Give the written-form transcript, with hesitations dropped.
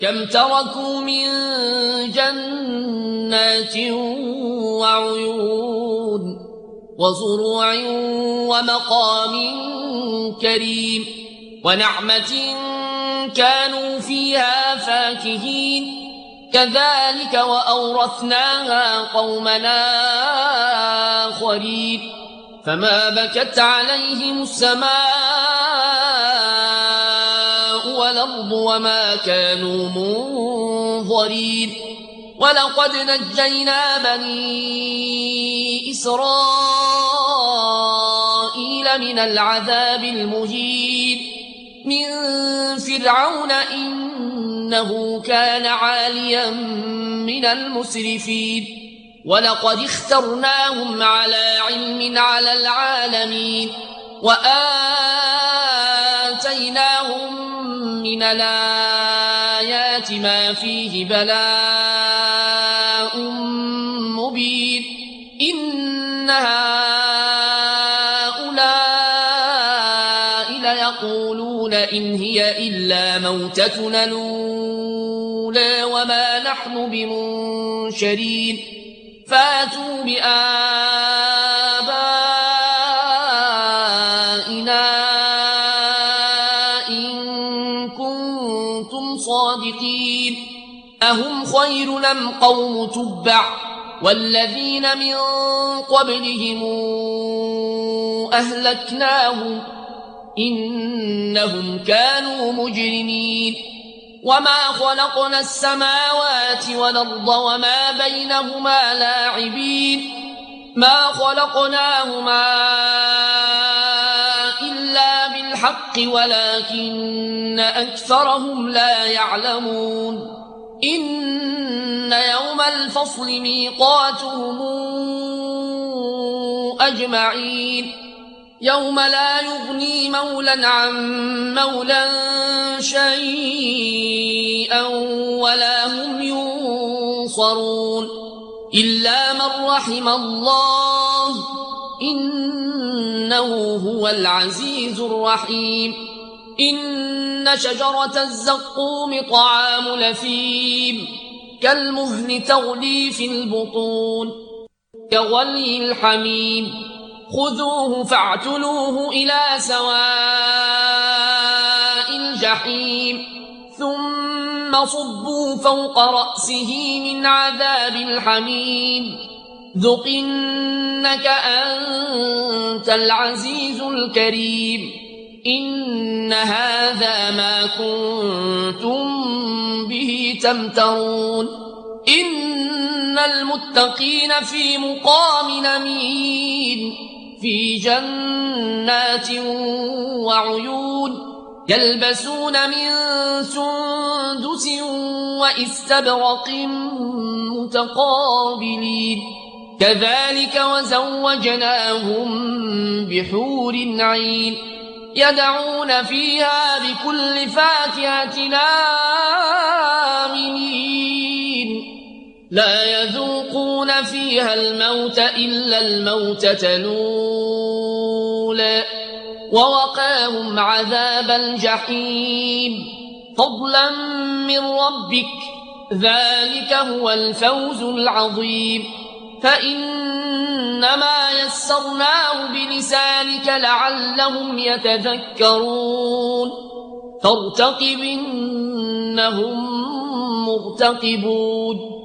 كم تركوا من جنات وعيون وزروع ومقام كريم ونعمة كانوا فيها فاكهين كذلك وأورثناها قومنا آخرين فما بكت عليهم السماء والأرض وما كانوا منظرين ولقد نجينا بني إسرائيل من العذاب المهين من فرعون إنه كان عاليا من المسرفين ولقد اخترناهم على علم على العالمين وآتيناهم من الآيات ما فيه بلاء مبين إن هؤلاء ليقولون إن هي إلا موتتنا الأولى وما نحن بمنشرين فاتوا بآبائنا إن كنتم صادقين أهم خير أم قوم تبع والذين من قبلهم أهلكناهم إنهم كانوا مجرمين وما خلقنا السماوات والأرض وما بينهما لاعبين ما خلقناهما إلا بالحق ولكن أكثرهم لا يعلمون إن يوم الفصل ميقاتهم أجمعين يوم لا يغني مولى عن مولى شيئا ولا هم ينصرون إلا من رحم الله إنه هو العزيز الرحيم إن شجرة الزقوم طعام لثيم كالمهل تغلي في البطون كغلي الحميم خذوه فاعتلوه إلى سواء الجحيم ثم صبوا فوق رأسه من عذاب الحميم ذق إنك أنت العزيز الكريم إن هذا ما كنتم به تمترون إن المتقين في مقام أمين في جنات وعيون يلبسون من سندس وإستبرق متقابلين كذلك وزوجناهم بحور عين يدعون فيها بكل فاكهة آمنين لا يذوقون فيها الموت إلا الموتة الأولى ووقاهم عذاب الجحيم فضلا من ربك ذلك هو الفوز العظيم فإنما يسرناه بلسانك لعلهم يتذكرون فارتقب إنهم مرتقبون